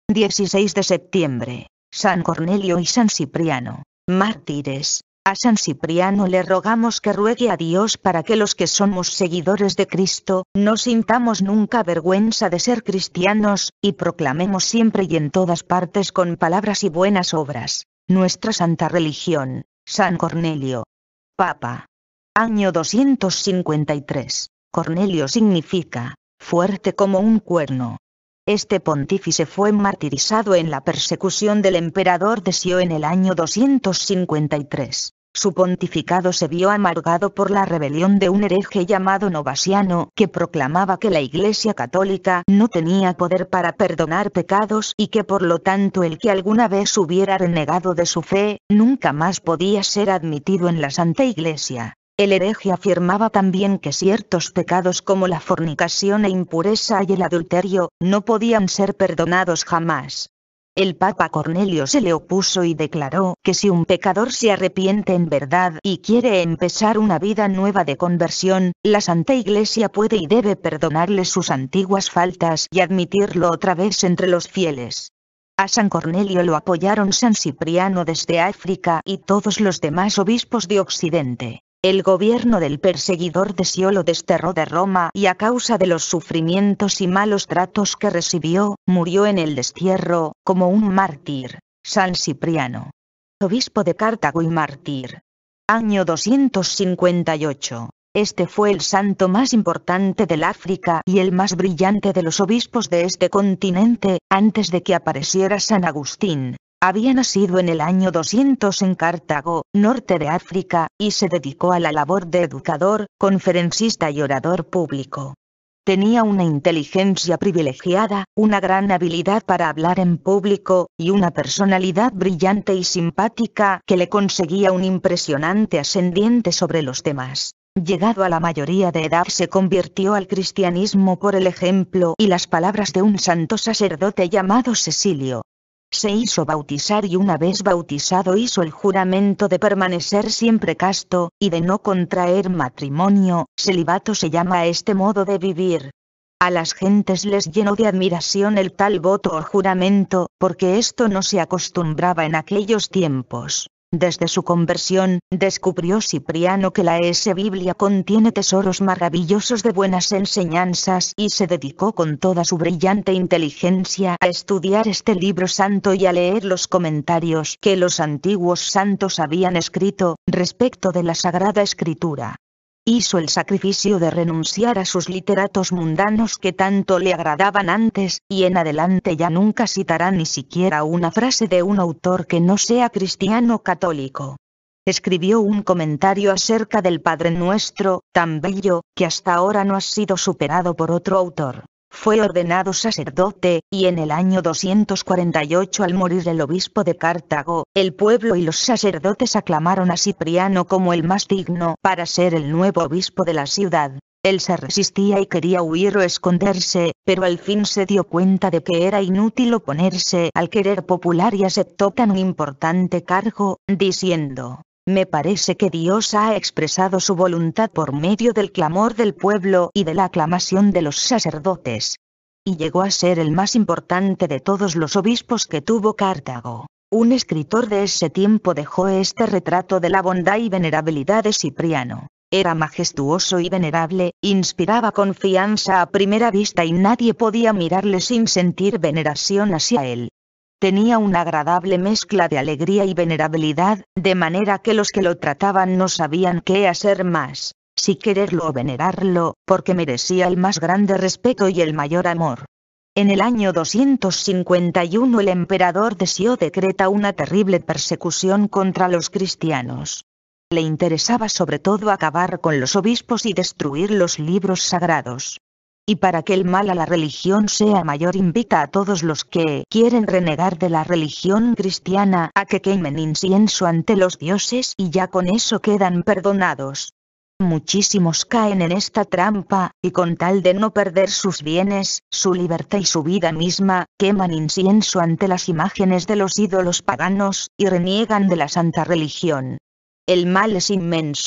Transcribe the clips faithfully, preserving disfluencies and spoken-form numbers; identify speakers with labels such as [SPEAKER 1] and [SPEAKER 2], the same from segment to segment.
[SPEAKER 1] dieciséis de septiembre. San Cornelio y San Cipriano, mártires. A San Cipriano le rogamos que ruegue a Dios para que los que somos seguidores de Cristo, no sintamos nunca vergüenza de ser cristianos, y proclamemos siempre y en todas partes con palabras y buenas obras, nuestra santa religión. San Cornelio. Papa. Año doscientos cincuenta y tres. Cornelio significa, fuerte como un cuerno. Este pontífice fue martirizado en la persecución del emperador Decio en el año doscientos cincuenta y tres. Su pontificado se vio amargado por la rebelión de un hereje llamado Novasiano, que proclamaba que la Iglesia católica no tenía poder para perdonar pecados y que por lo tanto el que alguna vez hubiera renegado de su fe, nunca más podía ser admitido en la Santa Iglesia. El hereje afirmaba también que ciertos pecados como la fornicación e impureza y el adulterio, no podían ser perdonados jamás. El Papa Cornelio se le opuso y declaró que si un pecador se arrepiente en verdad y quiere empezar una vida nueva de conversión, la Santa Iglesia puede y debe perdonarle sus antiguas faltas y admitirlo otra vez entre los fieles. A San Cornelio lo apoyaron San Cipriano desde África y todos los demás obispos de Occidente. El gobierno del perseguidor Decio lo desterró de Roma y a causa de los sufrimientos y malos tratos que recibió, murió en el destierro, como un mártir. San Cipriano. Obispo de Cartago y mártir. Año doscientos cincuenta y ocho. Este fue el santo más importante del África y el más brillante de los obispos de este continente, antes de que apareciera San Agustín. Había nacido en el año doscientos en Cartago, norte de África, y se dedicó a la labor de educador, conferencista y orador público. Tenía una inteligencia privilegiada, una gran habilidad para hablar en público, y una personalidad brillante y simpática que le conseguía un impresionante ascendiente sobre los demás. Llegado a la mayoría de edad se convirtió al cristianismo por el ejemplo y las palabras de un santo sacerdote llamado Cecilio. Se hizo bautizar y una vez bautizado hizo el juramento de permanecer siempre casto, y de no contraer matrimonio. Celibato se llama a este modo de vivir. A las gentes les llenó de admiración el tal voto o juramento, porque esto no se acostumbraba en aquellos tiempos. Desde su conversión, descubrió Cipriano que la S. Biblia contiene tesoros maravillosos de buenas enseñanzas y se dedicó con toda su brillante inteligencia a estudiar este libro santo y a leer los comentarios que los antiguos santos habían escrito respecto de la Sagrada Escritura. Hizo el sacrificio de renunciar a sus literatos mundanos que tanto le agradaban antes, y en adelante ya nunca citará ni siquiera una frase de un autor que no sea cristiano católico. Escribió un comentario acerca del Padre Nuestro, tan bello, que hasta ahora no ha sido superado por otro autor. Fue ordenado sacerdote, y en el año doscientos cuarenta y ocho al morir el obispo de Cartago, el pueblo y los sacerdotes aclamaron a Cipriano como el más digno para ser el nuevo obispo de la ciudad. Él se resistía y quería huir o esconderse, pero al fin se dio cuenta de que era inútil oponerse al querer popular y aceptó tan importante cargo, diciendo: me parece que Dios ha expresado su voluntad por medio del clamor del pueblo y de la aclamación de los sacerdotes. Y llegó a ser el más importante de todos los obispos que tuvo Cartago. Un escritor de ese tiempo dejó este retrato de la bondad y venerabilidad de Cipriano. Era majestuoso y venerable, inspiraba confianza a primera vista y nadie podía mirarle sin sentir veneración hacia él. Tenía una agradable mezcla de alegría y venerabilidad, de manera que los que lo trataban no sabían qué hacer más, si quererlo o venerarlo, porque merecía el más grande respeto y el mayor amor. En el año doscientos cincuenta y uno el emperador Decio decreta una terrible persecución contra los cristianos. Le interesaba sobre todo acabar con los obispos y destruir los libros sagrados. Y para que el mal a la religión sea mayor, invita a todos los que quieren renegar de la religión cristiana a que quemen incienso ante los dioses y ya con eso quedan perdonados. Muchísimos caen en esta trampa, y con tal de no perder sus bienes, su libertad y su vida misma, queman incienso ante las imágenes de los ídolos paganos, y reniegan de la santa religión. El mal es inmenso.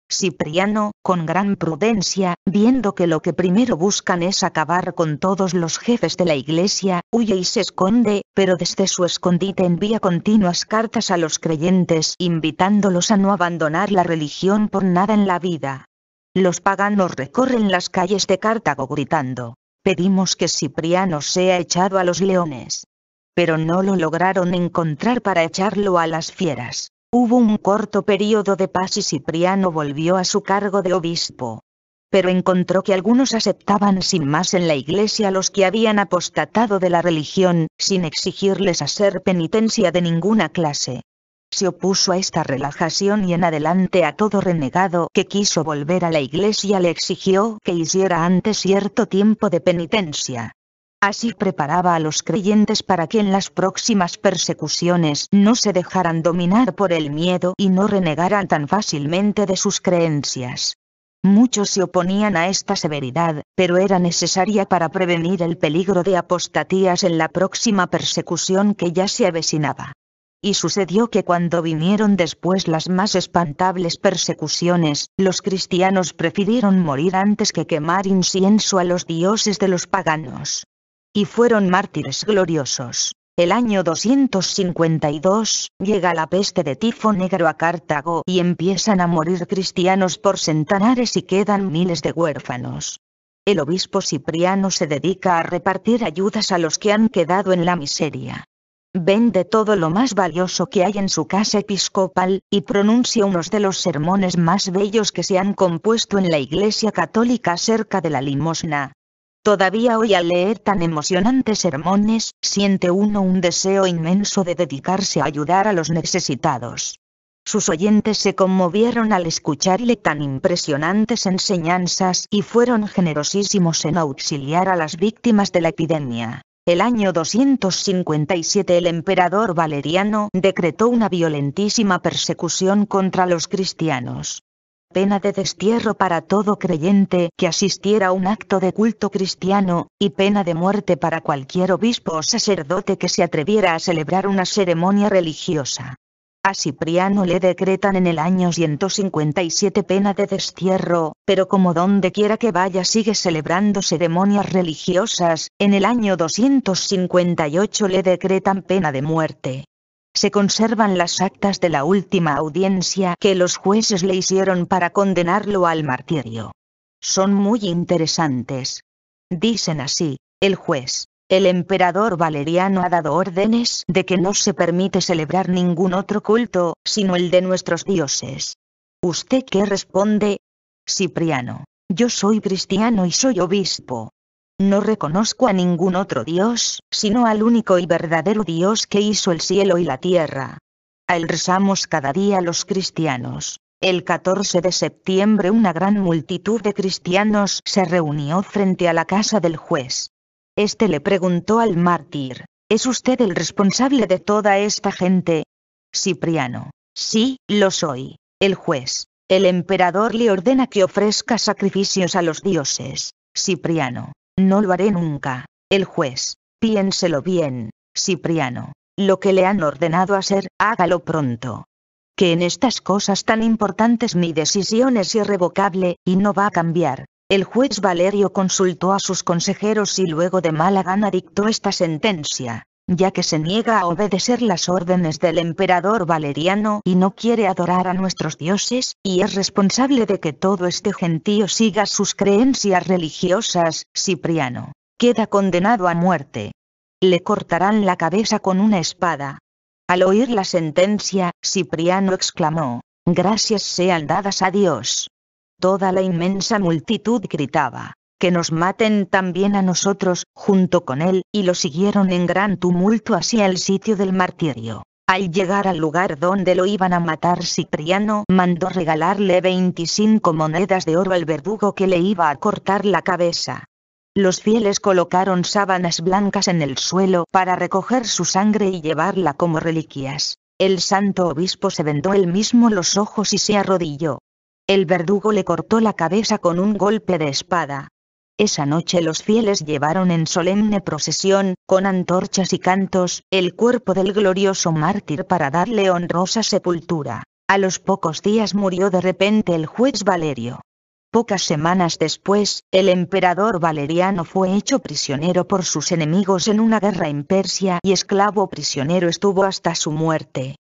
[SPEAKER 1] Cipriano, con gran prudencia, viendo que lo que primero buscan es acabar con todos los jefes de la iglesia, huye y se esconde, pero desde su escondite envía continuas cartas a los creyentes invitándolos a no abandonar la religión por nada en la vida. Los paganos recorren las calles de Cartago gritando: pedimos que Cipriano sea echado a los leones. Pero no lo lograron encontrar para echarlo a las fieras. Hubo un corto periodo de paz y Cipriano volvió a su cargo de obispo. Pero encontró que algunos aceptaban sin más en la iglesia a los que habían apostatado de la religión, sin exigirles hacer penitencia de ninguna clase. Se opuso a esta relajación y en adelante a todo renegado que quiso volver a la iglesia le exigió que hiciera antes cierto tiempo de penitencia. Así preparaba a los creyentes para que en las próximas persecuciones no se dejaran dominar por el miedo y no renegaran tan fácilmente de sus creencias. Muchos se oponían a esta severidad, pero era necesaria para prevenir el peligro de apostatías en la próxima persecución que ya se avecinaba. Y sucedió que cuando vinieron después las más espantables persecuciones, los cristianos prefirieron morir antes que quemar incienso a los dioses de los paganos. Y fueron mártires gloriosos. El año doscientos cincuenta y dos, llega la peste de tifo negro a Cartago y empiezan a morir cristianos por centenares y quedan miles de huérfanos. El obispo Cipriano se dedica a repartir ayudas a los que han quedado en la miseria. Vende todo lo más valioso que hay en su casa episcopal, y pronuncia unos de los sermones más bellos que se han compuesto en la Iglesia Católica acerca de la limosna. Todavía hoy al leer tan emocionantes sermones, siente uno un deseo inmenso de dedicarse a ayudar a los necesitados. Sus oyentes se conmovieron al escucharle tan impresionantes enseñanzas y fueron generosísimos en auxiliar a las víctimas de la epidemia. El año doscientos cincuenta y siete el emperador Valeriano decretó una violentísima persecución contra los cristianos. Pena de destierro para todo creyente que asistiera a un acto de culto cristiano, y pena de muerte para cualquier obispo o sacerdote que se atreviera a celebrar una ceremonia religiosa. A Cipriano le decretan en el año ciento cincuenta y siete pena de destierro, pero como donde quiera que vaya sigue celebrando ceremonias religiosas. En el año doscientos cincuenta y ocho le decretan pena de muerte. Se conservan las actas de la última audiencia que los jueces le hicieron para condenarlo al martirio. Son muy interesantes. Dicen así: el juez, el emperador Valeriano ha dado órdenes de que no se permite celebrar ningún otro culto, sino el de nuestros dioses. ¿Usted qué responde? Cipriano: yo soy cristiano y soy obispo. No reconozco a ningún otro Dios, sino al único y verdadero Dios que hizo el cielo y la tierra. A él rezamos cada día los cristianos. El catorce de septiembre una gran multitud de cristianos se reunió frente a la casa del juez. Este le preguntó al mártir: ¿es usted el responsable de toda esta gente? Cipriano: sí, lo soy. El juez: el emperador le ordena que ofrezca sacrificios a los dioses. Cipriano: no lo haré nunca. El juez: piénselo bien, Cipriano. Lo que le han ordenado hacer, hágalo pronto. Que en estas cosas tan importantes mi decisión es irrevocable, y no va a cambiar. El juez Valerio consultó a sus consejeros y luego de mala gana dictó esta sentencia: ya que se niega a obedecer las órdenes del emperador Valeriano y no quiere adorar a nuestros dioses, y es responsable de que todo este gentío siga sus creencias religiosas, Cipriano queda condenado a muerte. Le cortarán la cabeza con una espada. Al oír la sentencia, Cipriano exclamó: gracias sean dadas a Dios. Toda la inmensa multitud gritaba: que nos maten también a nosotros, junto con él, y lo siguieron en gran tumulto hacia el sitio del martirio. Al llegar al lugar donde lo iban a matar, Cipriano mandó regalarle veinticinco monedas de oro al verdugo que le iba a cortar la cabeza. Los fieles colocaron sábanas blancas en el suelo para recoger su sangre y llevarla como reliquias. El santo obispo se vendó él mismo los ojos y se arrodilló. El verdugo le cortó la cabeza con un golpe de espada. Esa noche los fieles llevaron en solemne procesión, con antorchas y cantos, el cuerpo del glorioso mártir para darle honrosa sepultura. A los pocos días murió de repente el juez Valerio. Pocas semanas después, el emperador Valeriano fue hecho prisionero por sus enemigos en una guerra en Persia y esclavo prisionero estuvo hasta su muerte.